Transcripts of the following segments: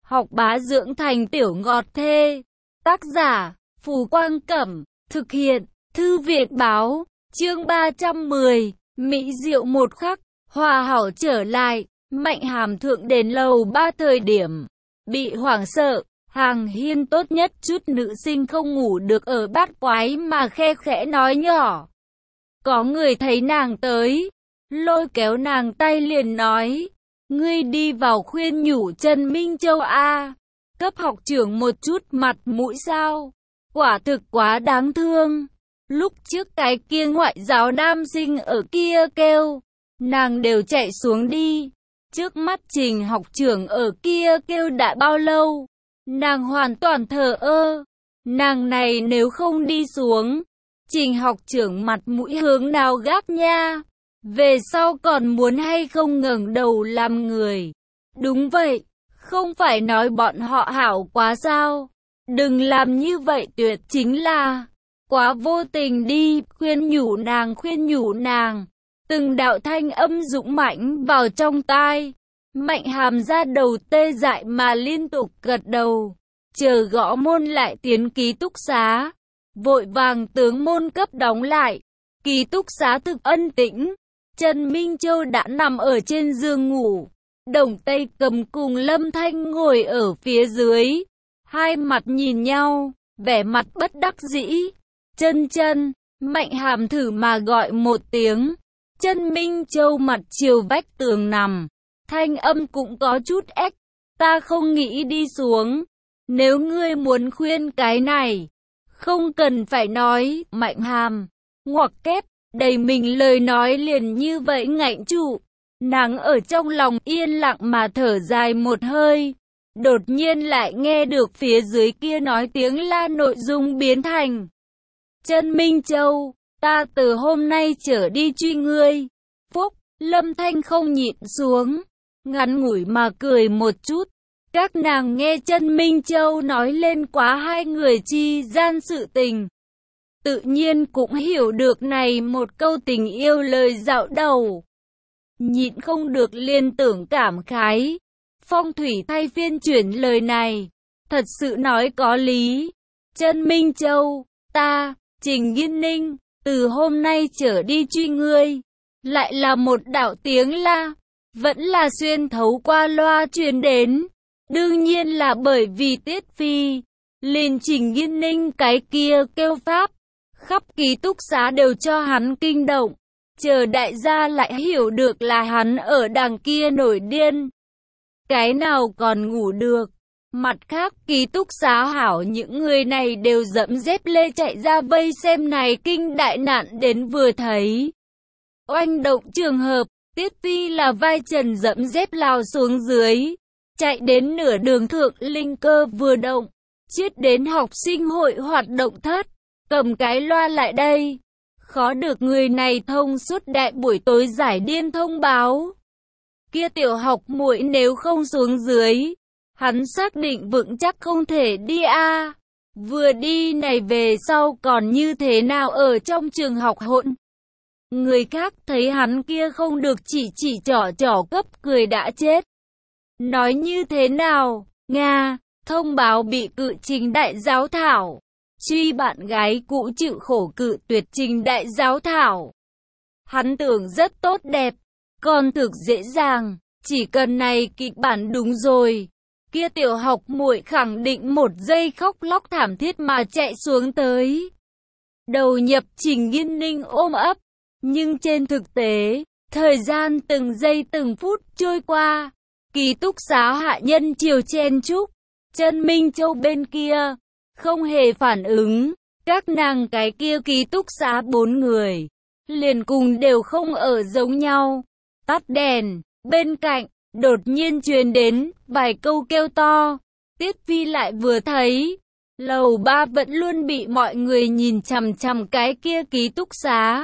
Học bá dưỡng thành tiểu ngọt thê. Tác giả, Phù Quang Cẩm. Thực hiện, Thư viện Báo. Chương 310, Mỹ diệu một khắc. Hòa hảo trở lại. Mạnh Hàm thượng đến lầu 3 thời điểm bị hoảng sợ. Hàng Hiên tốt nhất chút nữ sinh không ngủ được ở bát quái mà khe khẽ nói nhỏ. Có người thấy nàng tới, lôi kéo nàng tay liền nói, ngươi đi vào khuyên nhủ Trần Minh Châu a, cấp học trưởng một chút mặt mũi sao, quả thực quá đáng thương. Lúc trước cái kia ngoại giáo nam sinh ở kia kêu, nàng đều chạy xuống đi, trước mắt Trình học trưởng ở kia kêu đã bao lâu, nàng hoàn toàn thờ ơ, nàng này nếu không đi xuống, Trình học trưởng mặt mũi hướng nào gác nha, về sau còn muốn hay không ngẩng đầu làm người. Đúng vậy, không phải nói bọn họ hảo quá sao, đừng làm như vậy tuyệt chính là quá vô tình đi, khuyên nhủ nàng, từng đạo thanh âm dũng mãnh vào trong tai. Mạnh Hàm ra đầu tê dại mà liên tục gật đầu, chờ gõ môn lại tiến ký túc xá, vội vàng tướng môn cấp đóng lại. Ký túc xá thực ân tĩnh, Trần Minh Châu đã nằm ở trên giường ngủ, Đồng Tây Cầm cùng Lâm Thanh ngồi ở phía dưới, hai mặt nhìn nhau, vẻ mặt bất đắc dĩ. Chân, Mạnh Hàm thử mà gọi một tiếng, Trần Minh Châu mặt chiều vách tường nằm, thanh âm cũng có chút ếch, ta không nghĩ đi xuống, nếu ngươi muốn khuyên cái này, không cần phải nói. Mạnh Hàm ngoặc kép, đầy mình lời nói liền như vậy ngạnh trụ, nàng ở trong lòng yên lặng mà thở dài một hơi, đột nhiên lại nghe được phía dưới kia nói tiếng la nội dung biến thành, Trần Minh Châu, ta từ hôm nay trở đi truy ngươi. Phúc, Lâm Thanh không nhịn xuống, ngắn ngủi mà cười một chút. Các nàng nghe Trần Minh Châu nói lên quá hai người chi gian sự tình, tự nhiên cũng hiểu được này một câu tình yêu lời dạo đầu. Nhịn không được liên tưởng cảm khái, Phong thủy thay phiên chuyển lời này, thật sự nói có lý. Trần Minh Châu, ta, Trình Nghiên Ninh, từ hôm nay trở đi truy ngươi. Lại là một đạo tiếng la, vẫn là xuyên thấu qua loa truyền đến. Đương nhiên là bởi vì Tiết Phi, liền Trình Nghiên Ninh cái kia kêu pháp, khắp ký túc xá đều cho hắn kinh động. Chờ đại gia lại hiểu được là hắn ở đằng kia nổi điên, cái nào còn ngủ được. Mặt khác ký túc xá hảo những người này đều dẫm dép lê chạy ra vây xem này kinh đại nạn đến vừa thấy. Oanh động trường hợp, Tiết Phi là vai trần dẫm dép lao xuống dưới, chạy đến nửa đường thượng linh cơ vừa động, chiết đến học sinh hội hoạt động thất, cầm cái loa lại đây. Khó được người này thông suốt đại buổi tối giải điên thông báo. Kia tiểu học muội nếu không xuống dưới, hắn xác định vững chắc không thể đi a. Vừa đi này về sau còn như thế nào ở trong trường học hỗn. Người khác thấy hắn kia không được chỉ trỏ cấp cười đã chết. Nói như thế nào, Nga, thông báo bị cự Trình đại giáo thảo. Truy bạn gái cũ chịu khổ cự tuyệt Trình đại giáo thảo. Hắn tưởng rất tốt đẹp, còn thực dễ dàng, chỉ cần này kịch bản đúng rồi. Kia tiểu học muội khẳng định một giây khóc lóc thảm thiết mà chạy xuống tới. Đầu nhập Trình Nghiên Ninh ôm ấp, nhưng trên thực tế, thời gian từng giây từng phút trôi qua, ký túc xá hạ nhân chiều chen chúc, Trần Minh Châu bên kia không hề phản ứng, các nàng cái kia ký túc xá 4 người, liền cùng đều không ở giống nhau. Tắt đèn, bên cạnh, đột nhiên truyền đến vài câu kêu to, Tiết Phi lại vừa thấy, lầu 3 vẫn luôn bị mọi người nhìn chằm chằm cái kia ký túc xá.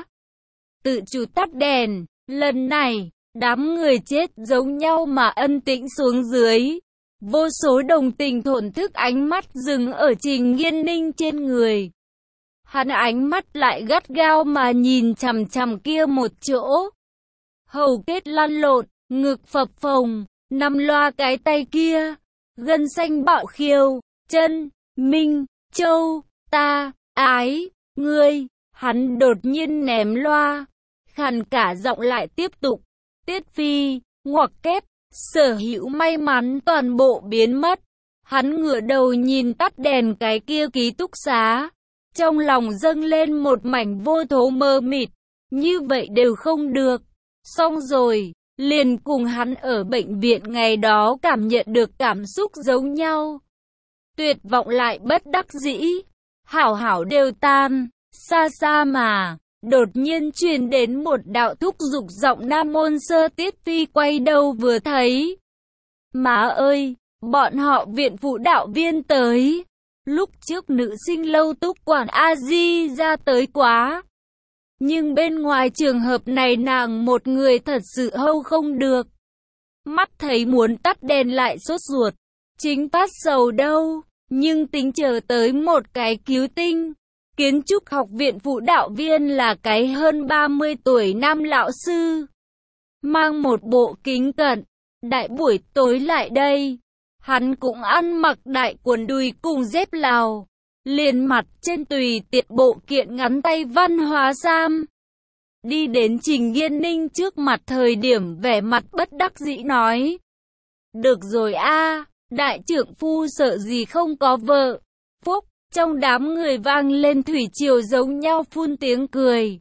Tự chủ tắt đèn, lần này, đám người chết giống nhau mà ân tĩnh xuống dưới. Vô số đồng tình thổn thức ánh mắt dừng ở Trình Nghiên Ninh trên người. Hắn ánh mắt lại gắt gao mà nhìn chằm chằm kia một chỗ. Hầu kết lăn lộn, ngực phập phồng, nằm loa cái tay kia. gân xanh bạo khiêu, chân, Minh, Châu, ta, ái, ngươi, hắn đột nhiên ném loa, khàn cả giọng lại tiếp tục, Tiết Phi, ngoặc kép, sở hữu may mắn toàn bộ biến mất. Hắn ngửa đầu nhìn tắt đèn cái kia ký túc xá, trong lòng dâng lên một mảnh vô thố mơ mịt, như vậy đều không được. Xong rồi, liền cùng hắn ở bệnh viện ngày đó cảm nhận được cảm xúc giống nhau. Tuyệt vọng lại bất đắc dĩ, hảo hảo đều tan, xa xa mà, đột nhiên truyền đến một đạo thúc giục giọng nam môn sơ. Tiết Phi quay đầu vừa thấy. Má ơi, bọn họ viện phụ đạo viên tới. Lúc trước nữ sinh lâu túc quản A-di ra tới quá. Nhưng bên ngoài trường hợp này nàng một người thật sự hâu không được. Mắt thấy muốn tắt đèn lại sốt ruột. Chính phát sầu đâu, nhưng tính chờ tới một cái cứu tinh. Kiến trúc học viện phụ đạo viên là cái hơn 30 tuổi nam lão sư. Mang một bộ kính cận, đại buổi tối lại đây. Hắn cũng ăn mặc đại quần đùi cùng dép Lào. Liền mặt trên tùy tiện bộ kiện ngắn tay văn hóa sam. Đi đến Trình Nghiên Ninh trước mặt thời điểm vẻ mặt bất đắc dĩ nói. Được rồi a, đại trưởng phu sợ gì không có vợ. Phúc, trong đám người vang lên thủy triều giống nhau phun tiếng cười.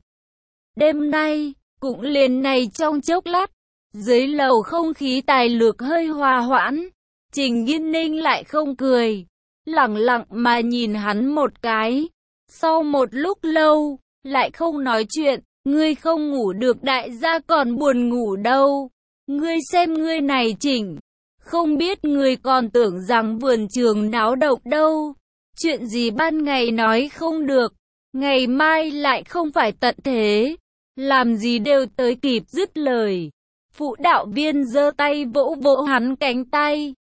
Đêm nay, cũng liền này trong chốc lát, dưới lầu không khí tài lược hơi hòa hoãn. Trình Nghiên Ninh lại không cười, lẳng lặng mà nhìn hắn một cái. Sau một lúc lâu, lại không nói chuyện. Ngươi không ngủ được đại gia còn buồn ngủ đâu. Ngươi xem ngươi này chỉnh. Không biết ngươi còn tưởng rằng vườn trường náo động đâu. Chuyện gì ban ngày nói không được, ngày mai lại không phải tận thế. Làm gì đều tới kịp dứt lời. Phụ đạo viên giơ tay vỗ vỗ hắn cánh tay.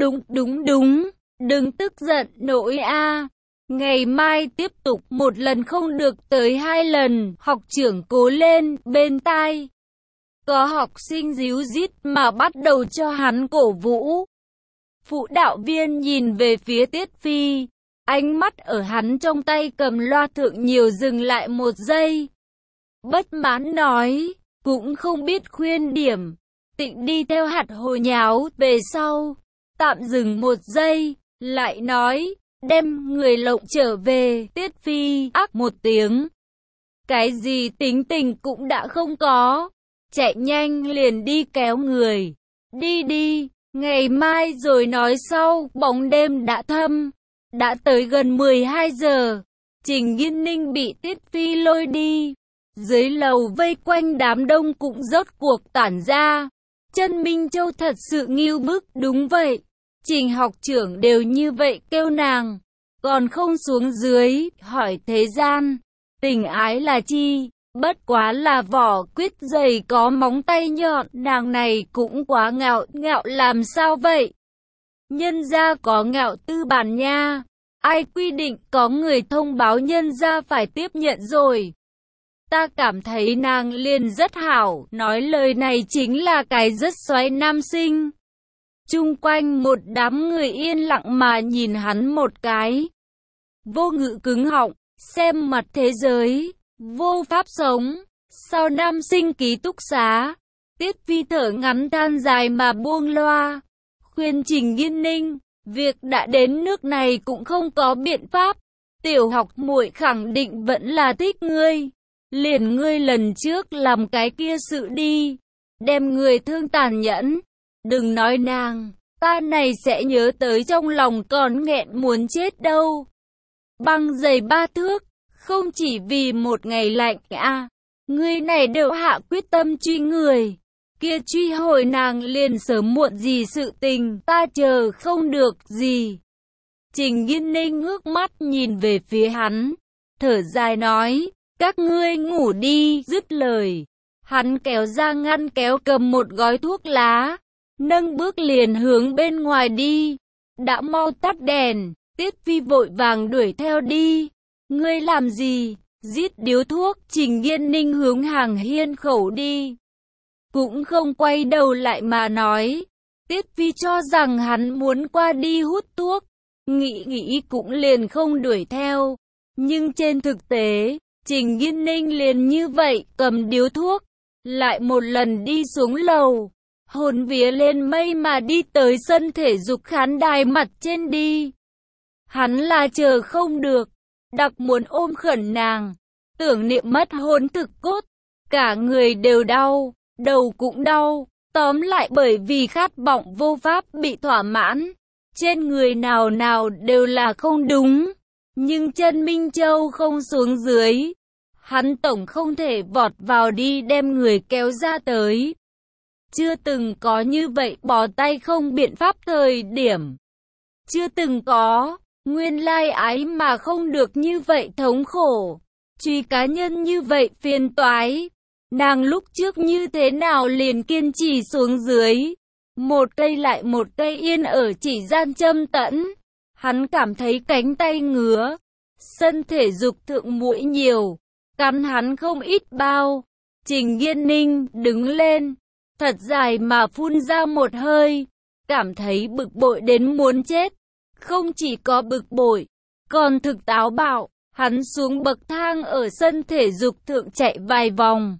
Đúng, đừng tức giận nỗi a. Ngày mai tiếp tục một lần không được tới 2 lần, học trưởng cố lên, bên tai. Có học sinh díu dít mà bắt đầu cho hắn cổ vũ. Phụ đạo viên nhìn về phía Tiết Phi, ánh mắt ở hắn trong tay cầm loa thượng nhiều dừng lại một giây. Bất mãn nói, cũng không biết khuyên điểm, tịnh đi theo hạt hồ nháo về sau. Tạm dừng một giây, lại nói. Đem người lộng trở về. Tiết Phi ác một tiếng. Cái gì tính tình cũng đã không có. Chạy nhanh liền đi kéo người. Đi, ngày mai rồi nói sau. Bóng đêm đã thâm. Đã tới gần 12 giờ. Trình Nghiên Ninh bị Tiết Phi lôi đi. Dưới lầu vây quanh đám đông cũng rốt cuộc tản ra. Chân Minh Châu thật sự ngưu bức. Đúng vậy. Trình học trưởng đều như vậy kêu nàng, còn không xuống dưới, hỏi thế gian, tình ái là chi, bất quá là vỏ quýt dày có móng tay nhọn, nàng này cũng quá ngạo làm sao vậy? Nhân gia có ngạo tư bản nha, ai quy định có người thông báo nhân gia phải tiếp nhận rồi. Ta cảm thấy nàng liền rất hảo, nói lời này chính là cái rất xoáy nam sinh. Chung quanh một đám người yên lặng mà nhìn hắn một cái. Vô ngữ cứng họng, xem mặt thế giới, vô pháp sống. Sau nam sinh ký túc xá, Tiết Phi thở ngắn than dài mà buông loa. Khuyên Trình Nghiên Ninh, việc đã đến nước này cũng không có biện pháp. Tiểu học muội khẳng định vẫn là thích ngươi. Liền ngươi lần trước làm cái kia sự đi. Đem người thương tàn nhẫn. Đừng nói nàng, ta này sẽ nhớ tới trong lòng còn nghẹn muốn chết đâu. Băng dày 3 thước, không chỉ vì một ngày lạnh ngươi này đều hạ quyết tâm truy người. Kia truy hồi nàng liền sớm muộn gì sự tình, ta chờ không được gì. Trình Nghiên Ninh ngước mắt nhìn về phía hắn, thở dài nói, các ngươi ngủ đi, dứt lời. Hắn kéo ra ngăn kéo cầm một gói thuốc lá. Nâng bước liền hướng bên ngoài đi. Đã mau tắt đèn. Tiết Phi vội vàng đuổi theo đi. Ngươi làm gì? Rít điếu thuốc. Trình Nghiên Ninh hướng hàng hiên khẩu đi. Cũng không quay đầu lại mà nói. Tiết Phi cho rằng hắn muốn qua đi hút thuốc, nghĩ nghĩ cũng liền không đuổi theo. Nhưng trên thực tế, Trình Nghiên Ninh liền như vậy cầm điếu thuốc, lại một lần đi xuống lầu, hồn vía lên mây mà đi tới sân thể dục khán đài mặt trên đi. Hắn là chờ không được, đặc muốn ôm khẩn nàng, tưởng niệm mất hồn thực cốt, cả người đều đau, đầu cũng đau, tóm lại bởi vì khát vọng vô pháp bị thỏa mãn, trên người nào nào đều là không đúng, nhưng chân Minh Châu không xuống dưới, hắn tổng không thể vọt vào đi đem người kéo ra tới. Chưa từng có như vậy bỏ tay không biện pháp thời điểm. Chưa từng có, nguyên lai ái mà không được như vậy thống khổ. Truy cá nhân như vậy phiền toái. Nàng lúc trước như thế nào liền kiên trì xuống dưới. Một cây lại một cây yên ở chỉ gian châm tẫn. Hắn cảm thấy cánh tay ngứa. Sân thể dục thượng muỗi nhiều. Cắn hắn không ít bao. Trình Nghiên Ninh đứng lên. Thật dài mà phun ra một hơi. Cảm thấy bực bội đến muốn chết. Không chỉ có bực bội, còn thực táo bạo. Hắn xuống bậc thang ở sân thể dục thượng chạy vài vòng.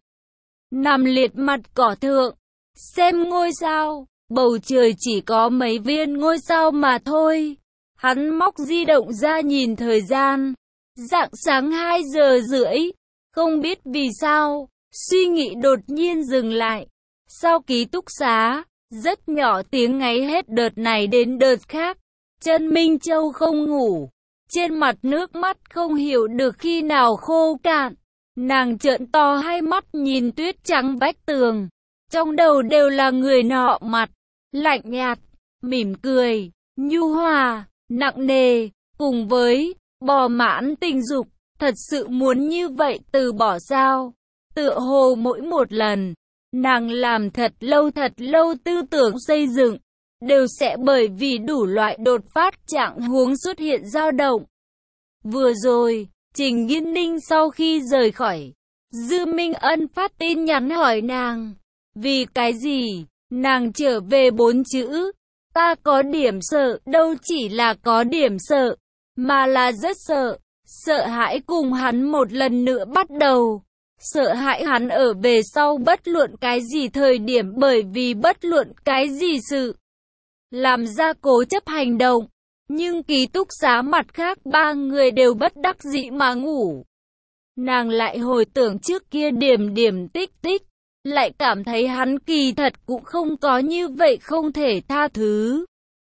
Nằm liệt mặt cỏ thượng. Xem ngôi sao. Bầu trời chỉ có mấy viên ngôi sao mà thôi. Hắn móc di động ra nhìn thời gian. Rạng sáng 2 giờ rưỡi. Không biết vì sao, suy nghĩ đột nhiên dừng lại. Sau ký túc xá, rất nhỏ tiếng ngáy hết đợt này đến đợt khác. Chân Minh Châu không ngủ. Trên mặt nước mắt không hiểu được khi nào khô cạn. Nàng trợn to hai mắt nhìn tuyết trắng vách tường. Trong đầu đều là người nọ mặt. Lạnh nhạt, mỉm cười, nhu hòa, nặng nề. Cùng với bò mãn tình dục. Thật sự muốn như vậy từ bỏ sao? Tựa hồ mỗi một lần, nàng làm thật lâu tư tưởng xây dựng, đều sẽ bởi vì đủ loại đột phát trạng huống xuất hiện dao động. Vừa rồi, Trình Nghiên Ninh sau khi rời khỏi, Dư Minh Ân phát tin nhắn hỏi nàng, vì cái gì? Nàng trở về 4 chữ, ta có điểm sợ, đâu chỉ là có điểm sợ, mà là rất sợ. Sợ hãi cùng hắn một lần nữa bắt đầu. Sợ hãi hắn ở về sau bất luận cái gì thời điểm bởi vì bất luận cái gì sự. Làm ra cố chấp hành động. Nhưng ký túc xá mặt khác 3 người đều bất đắc dĩ mà ngủ. Nàng lại hồi tưởng trước kia điểm tích tích. Lại cảm thấy hắn kỳ thật cũng không có như vậy không thể tha thứ.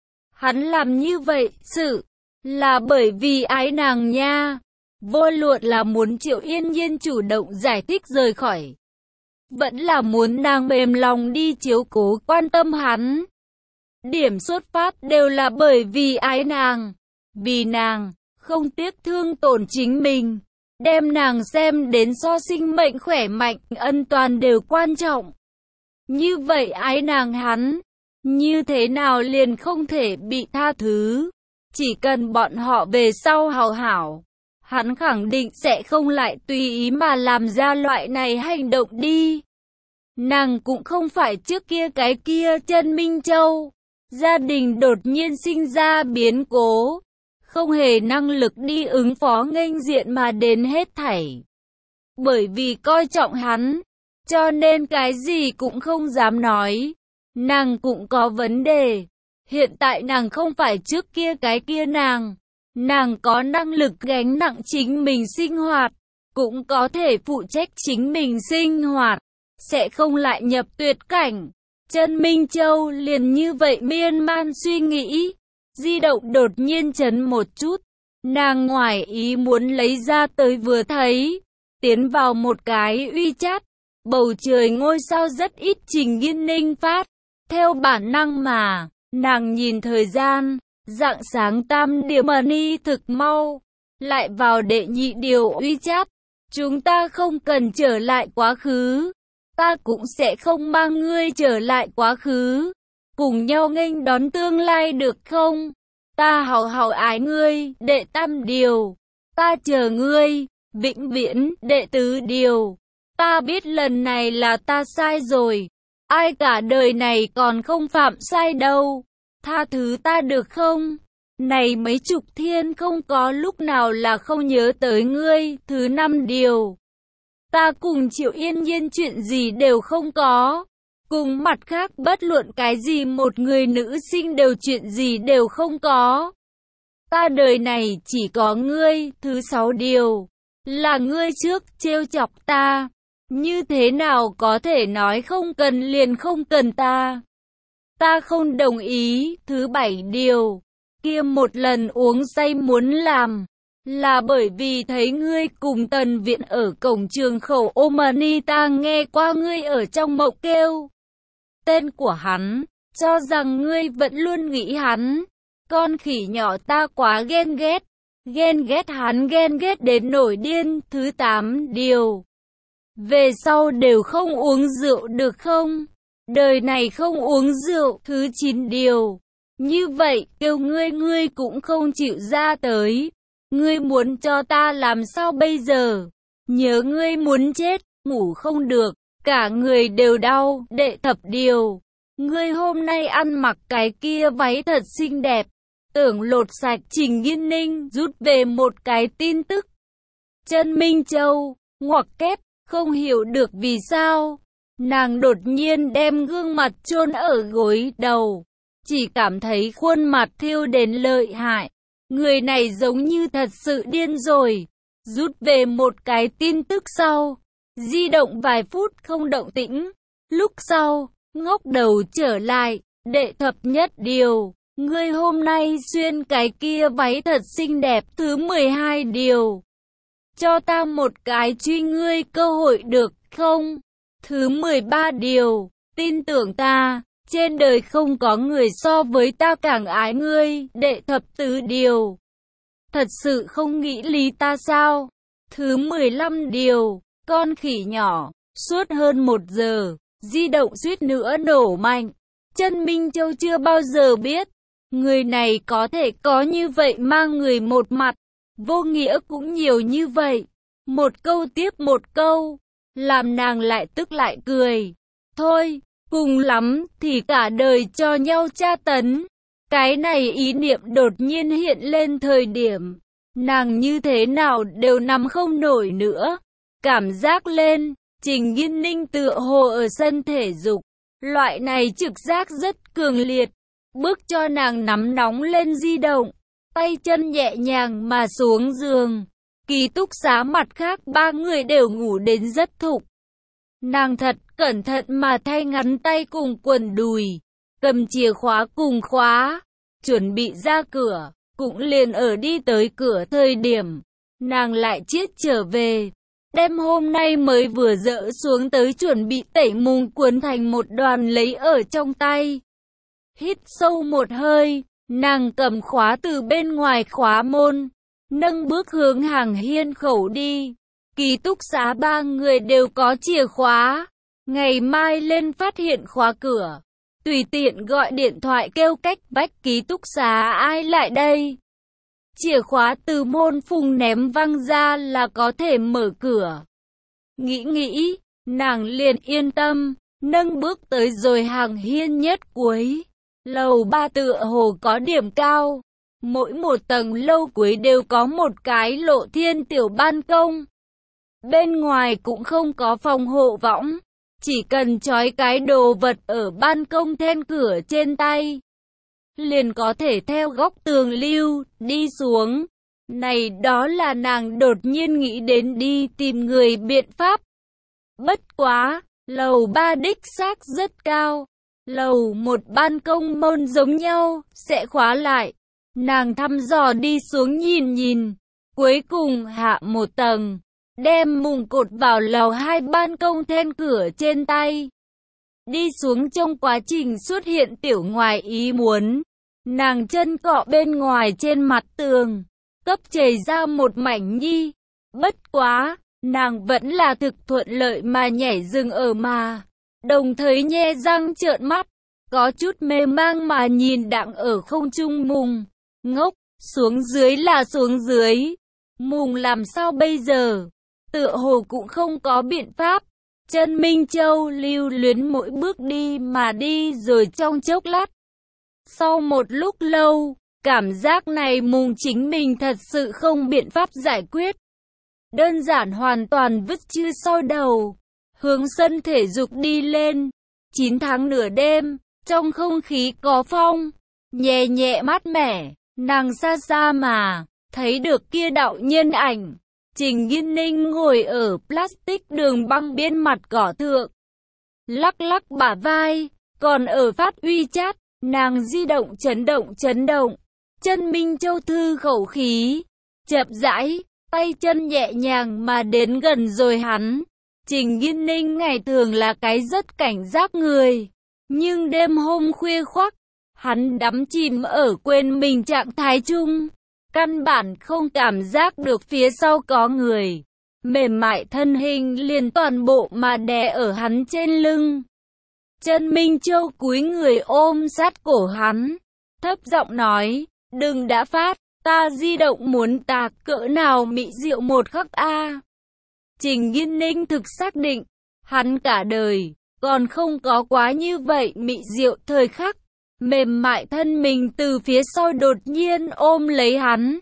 Hắn làm như vậy, sự là bởi vì ái nàng nha. Vô luận là muốn Triệu Yên Nhiên chủ động giải thích rời khỏi. Vẫn là muốn nàng mềm lòng đi chiếu cố quan tâm hắn. Điểm xuất phát đều là bởi vì ái nàng. Vì nàng, không tiếc thương tổn chính mình. Đem nàng xem đến so sinh mệnh khỏe mạnh, ân toàn đều quan trọng. Như vậy ái nàng hắn, như thế nào liền không thể bị tha thứ. Chỉ cần bọn họ về sau hảo hảo, hắn khẳng định sẽ không lại tùy ý mà làm ra loại này hành động đi. Nàng cũng không phải trước kia cái kia Chân Minh Châu. Gia đình đột nhiên sinh ra biến cố. Không hề năng lực đi ứng phó nghênh diện mà đến hết thảy. Bởi vì coi trọng hắn, cho nên cái gì cũng không dám nói. Nàng cũng có vấn đề. Hiện tại nàng không phải trước kia cái kia nàng. Nàng có năng lực gánh nặng chính mình sinh hoạt, cũng có thể phụ trách chính mình sinh hoạt, sẽ không lại nhập tuyệt cảnh. Chân Minh Châu liền như vậy miên man suy nghĩ, di động đột nhiên chấn một chút, nàng ngoài ý muốn lấy ra tới vừa thấy, tiến vào một cái WeChat, bầu trời ngôi sao rất ít Trình Nghiên Ninh phát, theo bản năng mà, nàng nhìn thời gian. Rạng sáng 8 điểm money thực mau, lại vào đệ nhị điều WeChat. Chúng ta không cần trở lại quá khứ, ta cũng sẽ không mang ngươi trở lại quá khứ. Cùng nhau nghênh đón tương lai được không? Ta hảo hảo ái ngươi, đệ tam điều. Ta chờ ngươi, vĩnh viễn, đệ tứ điều. Ta biết lần này là ta sai rồi. ai cả đời này còn không phạm sai đâu. Tha thứ ta được không? Này mấy chục thiên không có lúc nào là không nhớ tới ngươi. Thứ 5 điều. Ta cùng Triệu Yên Nhiên chuyện gì đều không có. Cùng mặt khác bất luận cái gì một người nữ sinh đều chuyện gì đều không có. Ta đời này chỉ có ngươi. Thứ 6 điều. Là ngươi trước trêu chọc ta. Như thế nào có thể nói không cần liền không cần ta? Ta không đồng ý. Thứ 7 điều. Kia một lần uống say muốn làm. Là bởi vì thấy ngươi cùng Tần Viện ở cổng trường khẩu Omani, ta nghe qua ngươi ở trong mộng kêu tên của hắn, cho rằng ngươi vẫn luôn nghĩ hắn. Con khỉ nhỏ ta quá ghen ghét. Ghen ghét hắn ghen ghét đến nổi điên. Thứ 8 điều. Về sau đều không uống rượu được không? Đời này không uống rượu. Thứ 9 điều. Như vậy kêu ngươi cũng không chịu ra tới. Ngươi muốn cho ta làm sao bây giờ? Nhớ ngươi muốn chết, ngủ không được, cả người đều đau. Đệ thập điều. Ngươi hôm nay ăn mặc cái kia váy thật xinh đẹp. Tưởng lột sạch. Trình Nghiên Ninh rút về một cái tin tức. Chân Minh Châu, ngoặc kép, không hiểu được vì sao. Nàng đột nhiên đem gương mặt chôn ở gối đầu. Chỉ cảm thấy khuôn mặt thiêu đến lợi hại. Người này giống như thật sự điên rồi. Rút về một cái tin tức sau. Di động vài phút không động tĩnh. Lúc sau, ngóc đầu trở lại. Đệ thập nhất điều. Ngươi hôm nay xuyên cái kia váy thật xinh đẹp. Thứ 12 điều. Cho ta một cái truy ngươi cơ hội được không? Thứ 13 điều. Tin tưởng ta. Trên đời không có người so với ta càng ái ngươi. Đệ thập tứ điều. Thật sự không nghĩ lý ta sao? Thứ 15 điều. Con khỉ nhỏ. Suốt hơn 1 giờ. Di động suýt nữa nổ mạnh. Chân Minh Châu chưa bao giờ biết. Người này có thể có như vậy mang người một mặt. Vô nghĩa cũng nhiều như vậy. Một câu tiếp một câu. Làm nàng lại tức lại cười. Thôi. Cùng lắm thì cả đời cho nhau tra tấn. Cái này ý niệm đột nhiên hiện lên thời điểm. Nàng như thế nào đều nằm không nổi nữa. Cảm giác lên, Trình Nghiên Ninh tựa hồ ở sân thể dục. Loại này trực giác rất cường liệt. Bước cho nàng nắm nóng lên di động. Tay chân nhẹ nhàng mà xuống giường. Ký túc xá mặt khác 3 người đều ngủ đến rất thục. Nàng thật cẩn thận mà thay ngắn tay cùng quần đùi, cầm chìa khóa cùng khóa, chuẩn bị ra cửa, cũng liền ở đi tới cửa thời điểm, nàng lại chiết trở về, đem hôm nay mới vừa dỡ xuống tới chuẩn bị tẩy mùng cuốn thành một đoàn lấy ở trong tay. Hít sâu một hơi, nàng cầm khóa từ bên ngoài khóa môn, nâng bước hướng hàng hiên khẩu đi. Ký túc xá 3 người đều có chìa khóa. Ngày mai lên phát hiện khóa cửa. Tùy tiện gọi điện thoại kêu cách vách ký túc xá ai lại đây. Chìa khóa từ môn phùng ném văng ra là có thể mở cửa. Nghĩ, nàng liền yên tâm, nâng bước tới rồi hàng hiên nhất cuối. Lầu 3 tựa hồ có điểm cao. Mỗi một tầng lâu cuối đều có một cái lộ thiên tiểu ban công. Bên ngoài cũng không có phòng hộ võng, chỉ cần trói cái đồ vật ở ban công then cửa trên tay, liền có thể theo góc tường lưu, đi xuống. Này đó là nàng đột nhiên nghĩ đến đi tìm người biện pháp. Bất quá, lầu 3 đích xác rất cao. Lầu 1 ban công môn giống nhau, sẽ khóa lại. Nàng thăm dò đi xuống nhìn, cuối cùng hạ một tầng. Đem mùng cột vào lầu 2 ban công then cửa trên tay. Đi xuống trong quá trình xuất hiện tiểu ngoài ý muốn. Nàng chân cọ bên ngoài trên mặt tường. Cấp chảy ra một mảnh nhi. Bất quá, nàng vẫn là thực thuận lợi mà nhảy rừng ở mà. Đồng thời nhe răng trợn mắt. Có chút mê mang mà nhìn đặng ở không trung mùng. Ngốc, xuống dưới là xuống dưới. Mùng làm sao bây giờ? Tựa hồ cũng không có biện pháp, Chân Minh Châu lưu luyến mỗi bước đi mà đi rồi trong chốc lát. Sau một lúc lâu, cảm giác này mùng chính mình thật sự không biện pháp giải quyết. Đơn giản hoàn toàn vứt chư sau đầu, hướng sân thể dục đi lên. 9 tháng nửa đêm, trong không khí có phong, nhẹ nhẹ mát mẻ, nàng xa xa mà thấy được kia đạo nhân ảnh. Trình Nghiên Ninh ngồi ở plastic đường băng bên mặt cỏ thượng, lắc lắc bả vai, còn ở phát uy chat, nàng di động chấn động. Chân Minh Châu thư khẩu khí, chậm rãi, tay chân nhẹ nhàng mà đến gần rồi hắn. Trình Nghiên Ninh ngày thường là cái rất cảnh giác người, nhưng đêm hôm khuya khoắt, hắn đắm chìm ở quên mình trạng thái chung, căn bản không cảm giác được phía sau có người. Mềm mại thân hình liền toàn bộ mà đè ở hắn trên lưng. Chân Minh Châu cúi người ôm sát cổ hắn, thấp giọng nói, đừng đã phát, ta di động muốn ta cỡ nào mỹ diệu một khắc a. Trình Nghiên Ninh thực xác định, hắn cả đời, còn không có quá như vậy mỹ diệu thời khắc. Mềm mại thân mình từ phía sau đột nhiên ôm lấy hắn.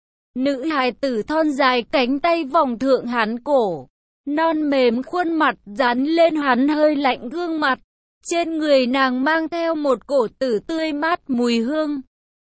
Nữ hài tử thon dài cánh tay vòng thượng hắn cổ, non mềm khuôn mặt dán lên hắn hơi lạnh gương mặt. Trên người nàng mang theo một cổ tử tươi mát mùi hương.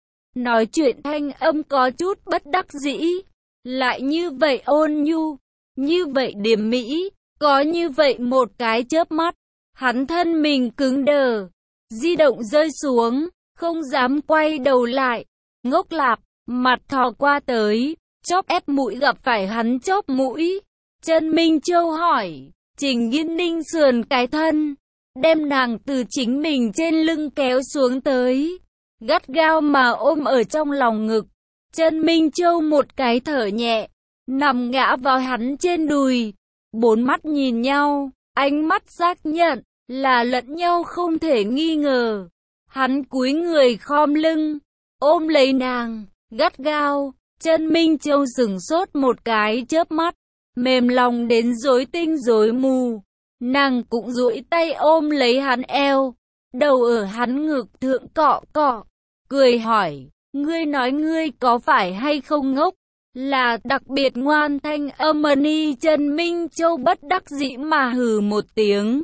Nói chuyện thanh âm có chút bất đắc dĩ, lại như vậy ôn nhu, như vậy điềm mỹ, có như vậy một cái chớp mắt, hắn thân mình cứng đờ, di động rơi xuống, không dám quay đầu lại, ngốc lạp, mặt thò qua tới, chóp ép mũi gặp phải hắn chóp mũi. Chân Minh Châu hỏi, Trình Nghiên Ninh sườn cái thân, đem nàng từ chính mình trên lưng kéo xuống tới, gắt gao mà ôm ở trong lòng ngực. Chân Minh Châu một cái thở nhẹ, nằm ngã vào hắn trên đùi, bốn mắt nhìn nhau, ánh mắt xác nhận là lẫn nhau không thể nghi ngờ. Hắn cúi người khom lưng, ôm lấy nàng, gắt gao. Chân Minh Châu sửng sốt một cái chớp mắt, mềm lòng đến rối tinh rối mù. Nàng cũng duỗi tay ôm lấy hắn eo, đầu ở hắn ngực thượng cọ cọ, cười hỏi, ngươi nói ngươi có phải hay không ngốc? Là đặc biệt ngoan. Thanh âm ni Chân Minh Châu bất đắc dĩ mà hừ một tiếng.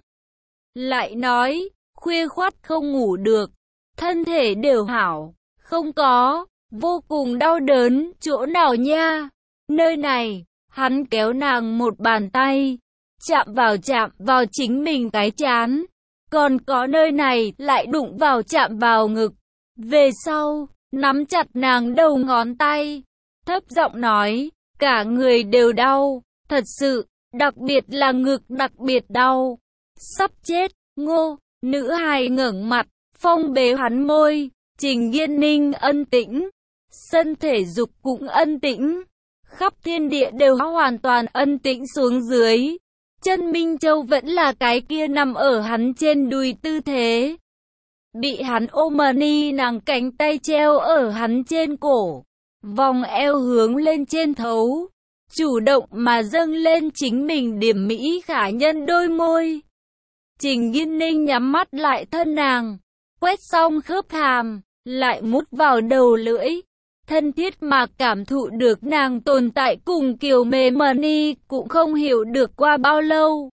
Lại nói, khuya khoắt không ngủ được, thân thể đều hảo, không có, vô cùng đau đớn, chỗ nào nha? Nơi này, hắn kéo nàng một bàn tay, chạm vào chính mình cái trán, còn có nơi này lại đụng vào chạm vào ngực. Về sau, nắm chặt nàng đầu ngón tay, thấp giọng nói, cả người đều đau, thật sự, đặc biệt là ngực đặc biệt đau. Sắp chết, ngô, nữ hài ngẩng mặt, phong bế hắn môi. Trình Nghiên Ninh ân tĩnh, sân thể dục cũng ân tĩnh, khắp thiên địa đều hoàn toàn ân tĩnh xuống dưới. Chân Minh Châu vẫn là cái kia nằm ở hắn trên đùi tư thế, bị hắn ôm ni nàng cánh tay treo ở hắn trên cổ, vòng eo hướng lên trên thấu, chủ động mà dâng lên chính mình điểm mỹ khả nhân đôi môi. Trình Nghiên Ninh nhắm mắt lại thân nàng, quét xong khớp hàm, lại mút vào đầu lưỡi, thân thiết mà cảm thụ được nàng tồn tại cùng kiểu mềm ni. Cũng không hiểu được qua bao lâu,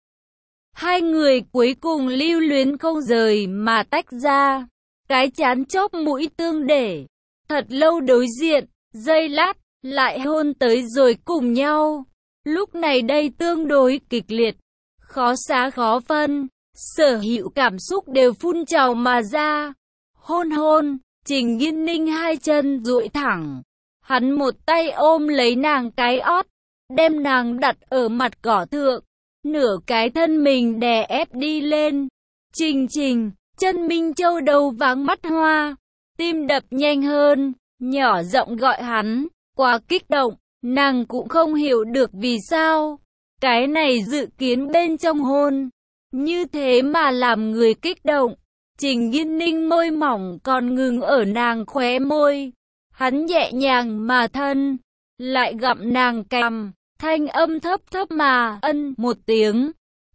hai người cuối cùng lưu luyến không rời mà tách ra, cái chán chóp mũi tương để, thật lâu đối diện, giây lát, lại hôn tới rồi cùng nhau. Lúc này đây tương đối kịch liệt, khó xá khó phân, sở hữu cảm xúc đều phun trào mà ra. Hôn, Trình Nghiên Ninh hai chân duỗi thẳng, hắn một tay ôm lấy nàng cái ót, đem nàng đặt ở mặt cỏ thượng, nửa cái thân mình đè ép đi lên. Trình, Chân Minh Châu đầu váng mắt hoa, tim đập nhanh hơn, nhỏ giọng gọi hắn, quá kích động, nàng cũng không hiểu được vì sao. Cái này dự kiến bên trong hôn, như thế mà làm người kích động. Trình Nghiên Ninh môi mỏng còn ngừng ở nàng khóe môi, hắn nhẹ nhàng mà thân, lại gặm nàng cằm, thanh âm thấp thấp mà ân một tiếng,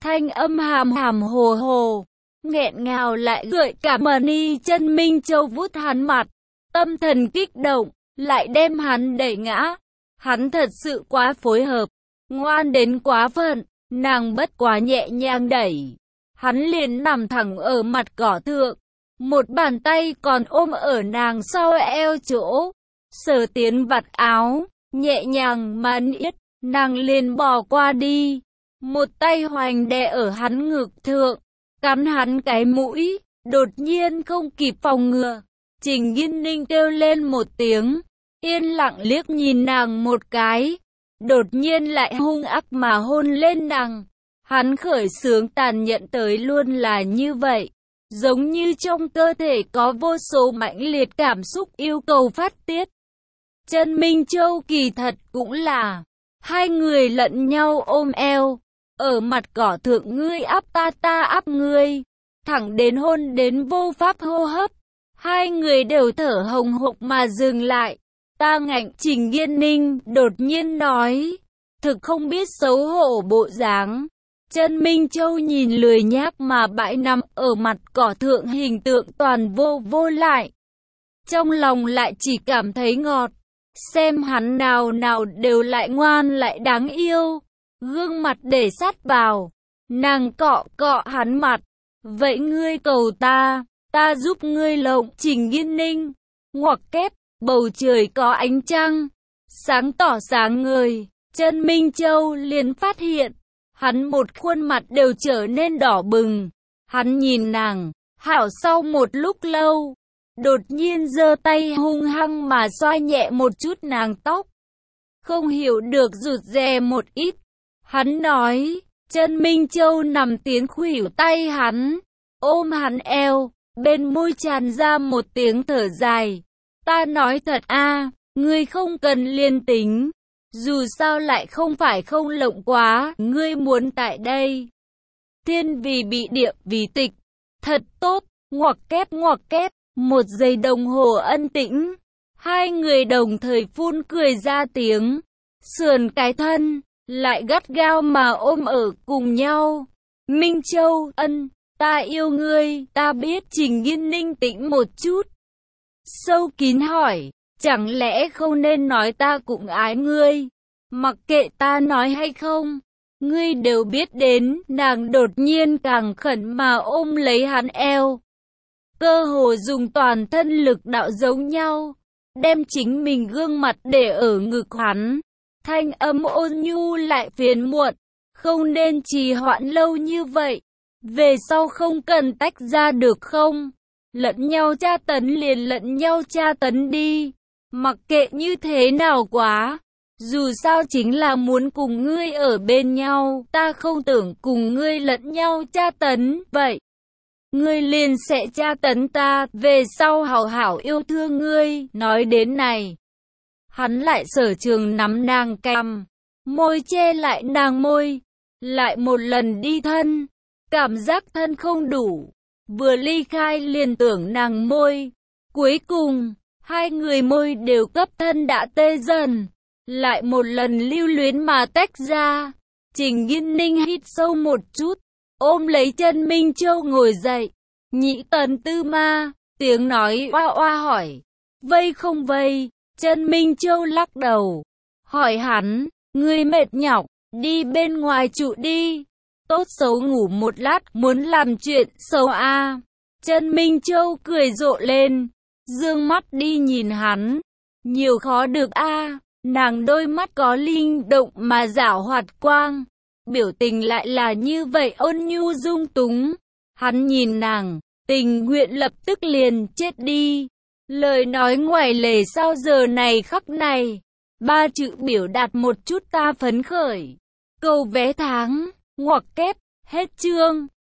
Thanh âm hàm hàm hồ hồ, nghẹn ngào lại gợi cảm Mani Chân Minh Châu vuốt hắn mặt, tâm thần kích động, lại đem hắn đẩy ngã. Hắn thật sự quá phối hợp, ngoan đến quá phận, nàng bất quá nhẹ nhàng đẩy. Hắn liền nằm thẳng ở mặt cỏ thượng, một bàn tay còn ôm ở nàng sau eo chỗ, sờ tiến vạt áo, nhẹ nhàng mà niết, nàng liền bỏ qua đi. Một tay hoành đè ở hắn ngực thượng, cắn hắn cái mũi, đột nhiên không kịp phòng ngừa. Trình Nghiên Ninh kêu lên một tiếng, yên lặng liếc nhìn nàng một cái, đột nhiên lại hung ác mà hôn lên nàng. Hắn khởi xướng tàn nhẫn tới luôn là như vậy, giống như trong cơ thể có vô số mãnh liệt cảm xúc yêu cầu phát tiết. Chân Minh Châu kỳ thật cũng là, hai người lẫn nhau ôm eo, ở mặt cỏ thượng ngươi áp ta áp ngươi, thẳng đến hôn đến vô pháp hô hấp. Hai người đều thở hồng hộc mà dừng lại. Ta ngạnh, Trình Nghiên Ninh đột nhiên nói, thực không biết xấu hổ bộ dáng. Chân Minh Châu nhìn lười nhác mà bãi nằm ở mặt cỏ thượng hình tượng toàn vô lại. Trong lòng lại chỉ cảm thấy ngọt, xem hắn nào nào đều lại ngoan lại đáng yêu. Gương mặt để sát vào, nàng cọ hắn mặt. Vậy ngươi cầu ta giúp ngươi lộng. Trình Nghiên Ninh ngoặc kép, bầu trời có ánh trăng, sáng tỏ sáng ngời. Chân Minh Châu liền phát hiện, hắn một khuôn mặt đều trở nên đỏ bừng. Hắn nhìn nàng, hảo sau một lúc lâu, đột nhiên giơ tay hung hăng mà xoa nhẹ một chút nàng tóc. Không hiểu được rụt rè một ít. Hắn nói, Chân Minh Châu nằm tiến khuỷu tay hắn, ôm hắn eo, bên môi tràn ra một tiếng thở dài. Ta nói thật a, ngươi không cần liên tính, dù sao lại không phải không lộng quá, ngươi muốn tại đây. Thiên vì bị địa vì tịch, thật tốt, ngoặc kép, một giây đồng hồ ân tĩnh. Hai người đồng thời phun cười ra tiếng, sườn cái thân, lại gắt gao mà ôm ở cùng nhau. Minh Châu, ân, ta yêu ngươi, ta biết. Trình Nghiên Ninh tĩnh một chút, sâu kín hỏi, chẳng lẽ không nên nói ta cũng ái ngươi, mặc kệ ta nói hay không, ngươi đều biết đến. Nàng đột nhiên càng khẩn mà ôm lấy hắn eo, cơ hồ dùng toàn thân lực đạo giống nhau, đem chính mình gương mặt để ở ngực hắn. Thanh âm ôn nhu lại phiền muộn, không nên trì hoãn lâu như vậy, về sau không cần tách ra được không? Lẫn nhau tra tấn liền lẫn nhau tra tấn đi, mặc kệ như thế nào quá, dù sao chính là muốn cùng ngươi ở bên nhau, ta không tưởng cùng ngươi lẫn nhau tra tấn, vậy ngươi liền sẽ tra tấn ta, về sau hảo hảo yêu thương ngươi. Nói đến này, hắn lại sở trường nắm nàng cằm, môi che lại nàng môi, lại một lần đi thân, cảm giác thân không đủ, vừa ly khai liền tưởng nàng môi. Cuối cùng, hai người môi đều cấp thân đã tê dần, lại một lần lưu luyến mà tách ra. Trình Nghiên Ninh hít sâu một chút, ôm lấy Chân Minh Châu ngồi dậy. Nhị tần tư ma, tiếng nói oa oa hỏi, vây không vây? Chân Minh Châu lắc đầu, hỏi hắn, ngươi mệt nhọc, đi bên ngoài trụ đi, tốt xấu ngủ một lát, muốn làm chuyện xấu a? Chân Minh Châu cười rộ lên, dương mắt đi nhìn hắn, nhiều khó được a. Nàng đôi mắt có linh động mà giảo hoạt quang, biểu tình lại là như vậy ôn nhu dung túng. Hắn nhìn nàng, tình nguyện lập tức liền chết đi. Lời nói ngoài lề sao giờ này khắc này, ba chữ biểu đạt một chút ta phấn khởi. Cầu vé tháng, ngoặc kép, hết chương.